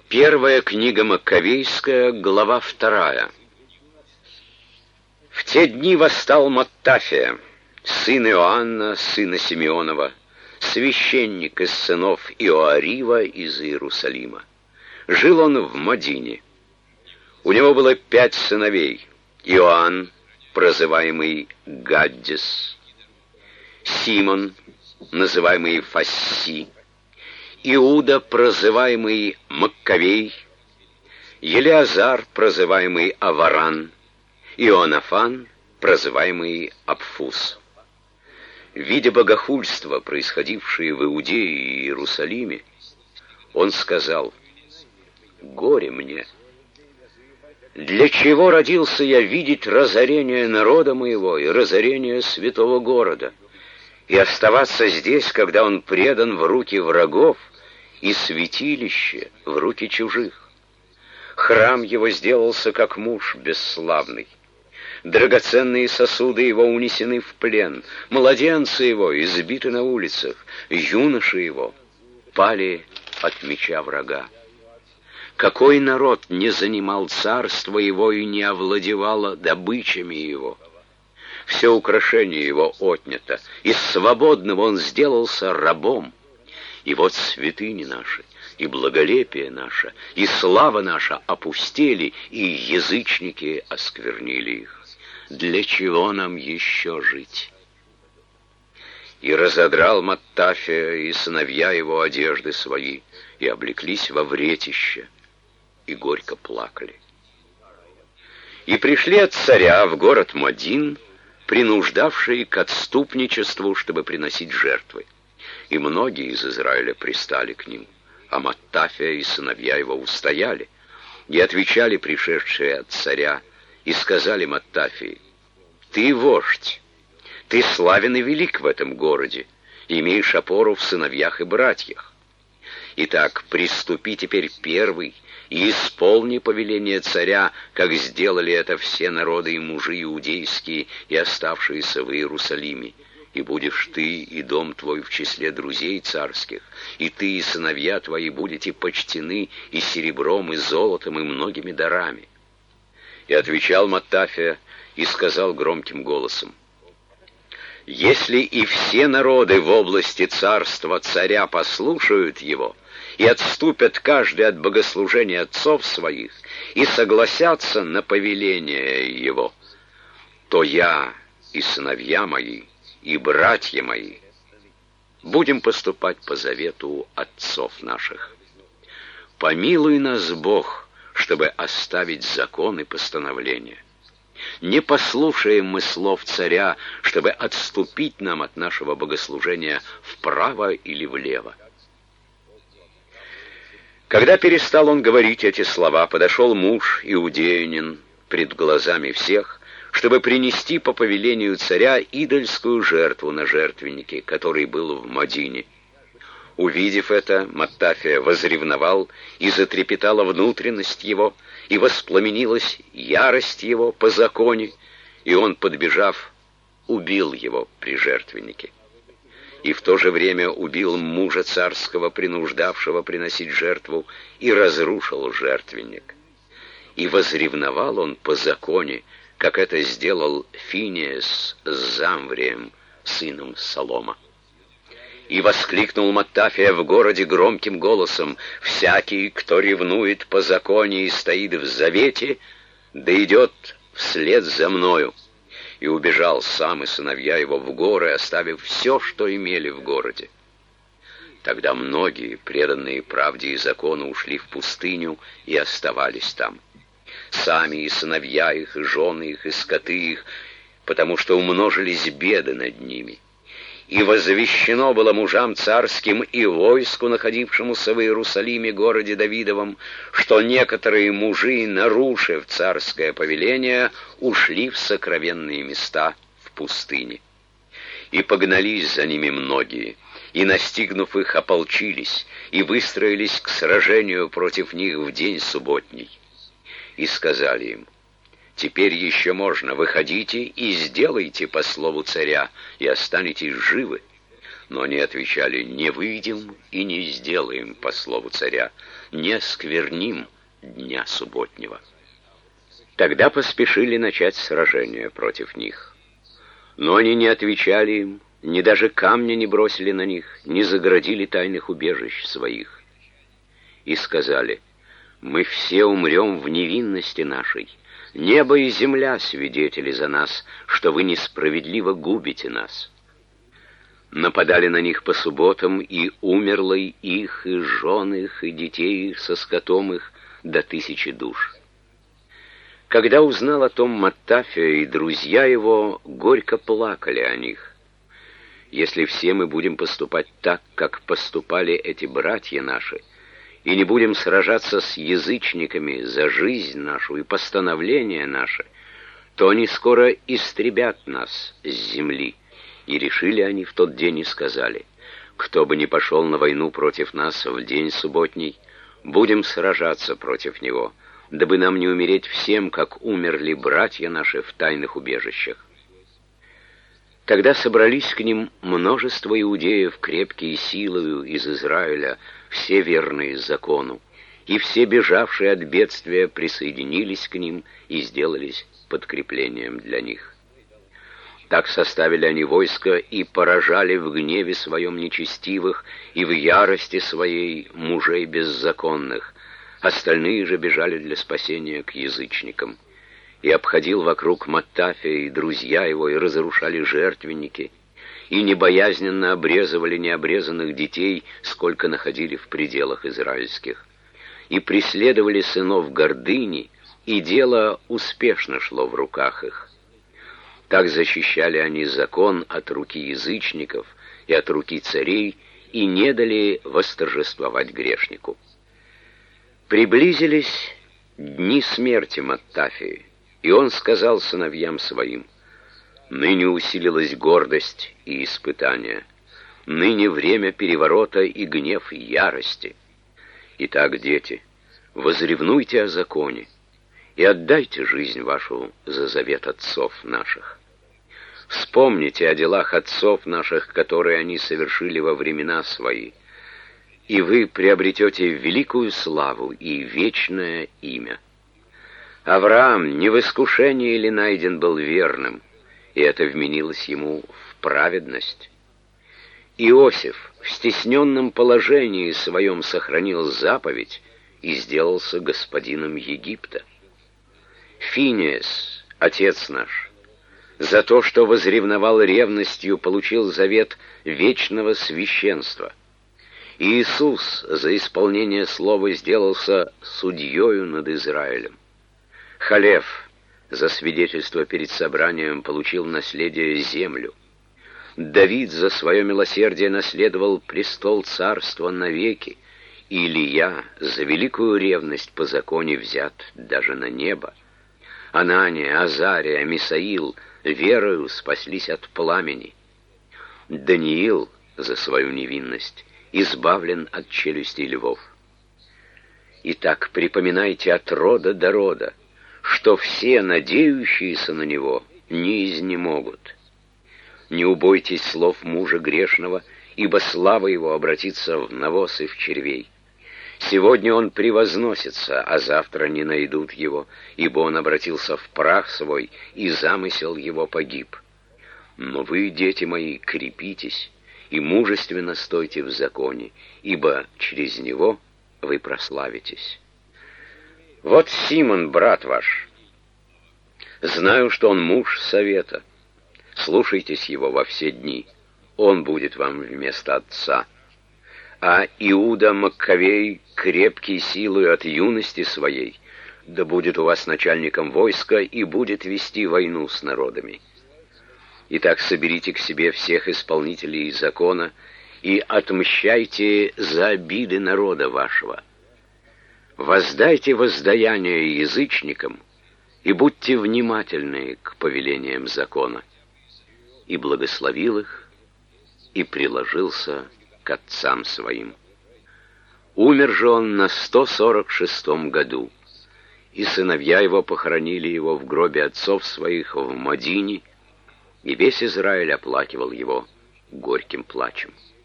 Первая книга Маккавейская, глава 2. В те дни восстал Маттафия, сын Иоанна, сына Симеонова, священник из сынов Иоарива из Иерусалима. Жил он в Мадине. У него было 5 сыновей: Иоанн, прозываемый Гаддис, Симон, называемый Фасси, Иуда, прозываемый Маккавей, Елеазар, прозываемый Аваран, Ионафан, прозываемый Апфус. Видя богохульство, происходившее в Иудее и Иерусалиме, он сказал: «Горе мне! Для чего родился я видеть разорение народа моего и разорение святого города, и оставаться здесь, когда он предан в руки врагов, и святилище в руки чужих? Храм его сделался как муж бесславный. Драгоценные сосуды его унесены в плен, младенцы его избиты на улицах, юноши его пали от меча врага. Какой народ не занимал царство его и не овладевало добычами его? Все украшение его отнято, из свободного он сделался рабом. И вот святыни наши, и благолепие наше, и слава наша опустели, и язычники осквернили их. Для чего нам еще жить?» И разодрал Маттафия и сыновья его одежды свои, и облеклись во вретище, и горько плакали. И пришли от царя в город Мадин, принуждавшие к отступничеству, чтобы приносить жертвы. И многие из Израиля пристали к ним, а Маттафия и сыновья его устояли, и отвечали пришедшие от царя, и сказали Маттафии: «Ты вождь, ты славен и велик в этом городе, имеешь опору в сыновьях и братьях. Итак, приступи теперь первый и исполни повеление царя, как сделали это все народы и мужи иудейские и оставшиеся в Иерусалиме. И будешь ты и дом твой в числе друзей царских, и ты и сыновья твои будете почтены и серебром, и золотом, и многими дарами». И отвечал Маттафия и сказал громким голосом: «Если и все народы в области царства царя послушают его и отступят каждый от богослужения отцов своих и согласятся на повеление его, то я и сыновья мои и братья мои будем поступать по завету отцов наших. Помилуй нас, Бог, чтобы оставить закон и постановления. Не послушаем мы слов царя, чтобы отступить нам от нашего богослужения вправо или влево». Когда перестал он говорить эти слова, подошел муж иудеянин пред глазами всех, чтобы принести по повелению царя идольскую жертву на жертвеннике, который был в Мадине. Увидев это, Маттафия возревновал, и затрепетала внутренность его, и воспламенилась ярость его по законе, и он, подбежав, убил его при жертвеннике. И в то же время убил мужа царского, принуждавшего приносить жертву, и разрушил жертвенник. И возревновал он по законе, как это сделал Финеас с Замврием, сыном Салома. И воскликнул Маттафия в городе громким голосом: «Всякий, кто ревнует по законе и стоит в завете, да идет вслед за мною». И убежал сам и сыновья его в горы, оставив все, что имели в городе. Тогда многие, преданные правде и закону, ушли в пустыню и оставались там. Сами и сыновья их, и жены их, и скоты их, потому что умножились беды над ними. И возвещено было мужам царским и войску, находившемуся в Иерусалиме, городе Давидовом, что некоторые мужи, нарушив царское повеление, ушли в сокровенные места в пустыне. И погнались за ними многие, и, настигнув их, ополчились, и выстроились к сражению против них в день субботний. И сказали им: «Теперь еще можно, выходите и сделайте по слову царя, и останетесь живы. Но они отвечали: «Не выйдем и не сделаем по слову царя, не оскверним дня субботнего». Тогда поспешили начать сражение против них. Но они не отвечали им, ни даже камня не бросили на них, не загородили тайных убежищ своих. И сказали: «Мы все умрем в невинности нашей. Небо и земля свидетели за нас, что вы несправедливо губите нас». Нападали на них по субботам, и умерло их, и жен их, и детей их со скотом их до 1000 душ. Когда узнал о том Маттафия и друзья его, горько плакали о них. «Если все мы будем поступать так, как поступали эти братья наши, и не будем сражаться с язычниками за жизнь нашу и постановление наше, то они скоро истребят нас с земли». И решили они в тот день и сказали: «Кто бы ни пошел на войну против нас в день субботний, будем сражаться против него, дабы нам не умереть всем, как умерли братья наши в тайных убежищах». Тогда собрались к ним множество иудеев, крепкие силою из Израиля, все верные закону, и все бежавшие от бедствия присоединились к ним и сделались подкреплением для них. Так составили они войско и поражали в гневе своем нечестивых и в ярости своей мужей беззаконных. Остальные же бежали для спасения к язычникам. И обходил вокруг Маттафия и друзья его, и разрушали жертвенники, и небоязненно обрезывали необрезанных детей, сколько находили в пределах израильских. И преследовали сынов гордыни, и дело успешно шло в руках их. Так защищали они закон от руки язычников и от руки царей, и не дали восторжествовать грешнику. Приблизились дни смерти Маттафии, и он сказал сыновьям своим: «Ныне усилилась гордость и испытание, ныне время переворота и гнев ярости. Итак, дети, возревнуйте о законе и отдайте жизнь вашу за завет отцов наших. Вспомните о делах отцов наших, которые они совершили во времена свои, и вы приобретете великую славу и вечное имя. Авраам не в искушении ли найден был верным, и это вменилось ему в праведность? Иосиф в стесненном положении своем сохранил заповедь и сделался господином Египта. Финеас, отец наш, за то, что возревновал ревностью, получил завет вечного священства. И Иисус за исполнение слова сделался судьею над Израилем. Халев за свидетельство перед собранием получил наследие землю. Давид за свое милосердие наследовал престол царства навеки. И Илия за великую ревность по законе взят даже на небо. Анания, Азария, Мисаил верою спаслись от пламени. Даниил за свою невинность избавлен от челюсти львов. Итак, припоминайте от рода до рода, что все, надеющиеся на него, не изнемогут. Не убойтесь слов мужа грешного, ибо слава его обратится в навоз и в червей. Сегодня он превозносится, а завтра не найдут его, ибо он обратился в прах свой, и замысел его погиб. Но вы, дети мои, крепитесь и мужественно стойте в законе, ибо через него вы прославитесь. Вот Симон, брат ваш. Знаю, что он муж совета. Слушайтесь его во все дни. Он будет вам вместо отца. А Иуда Маккавей, крепкий силою от юности своей, да будет у вас начальником войска и будет вести войну с народами. Итак, соберите к себе всех исполнителей закона и отмщайте за обиды народа вашего. Воздайте воздаяние язычникам и будьте внимательны к повелениям закона». И благословил их, и приложился к отцам своим. Умер же он на 146 году, и сыновья его похоронили его в гробе отцов своих в Мадине, и весь Израиль оплакивал его горьким плачем.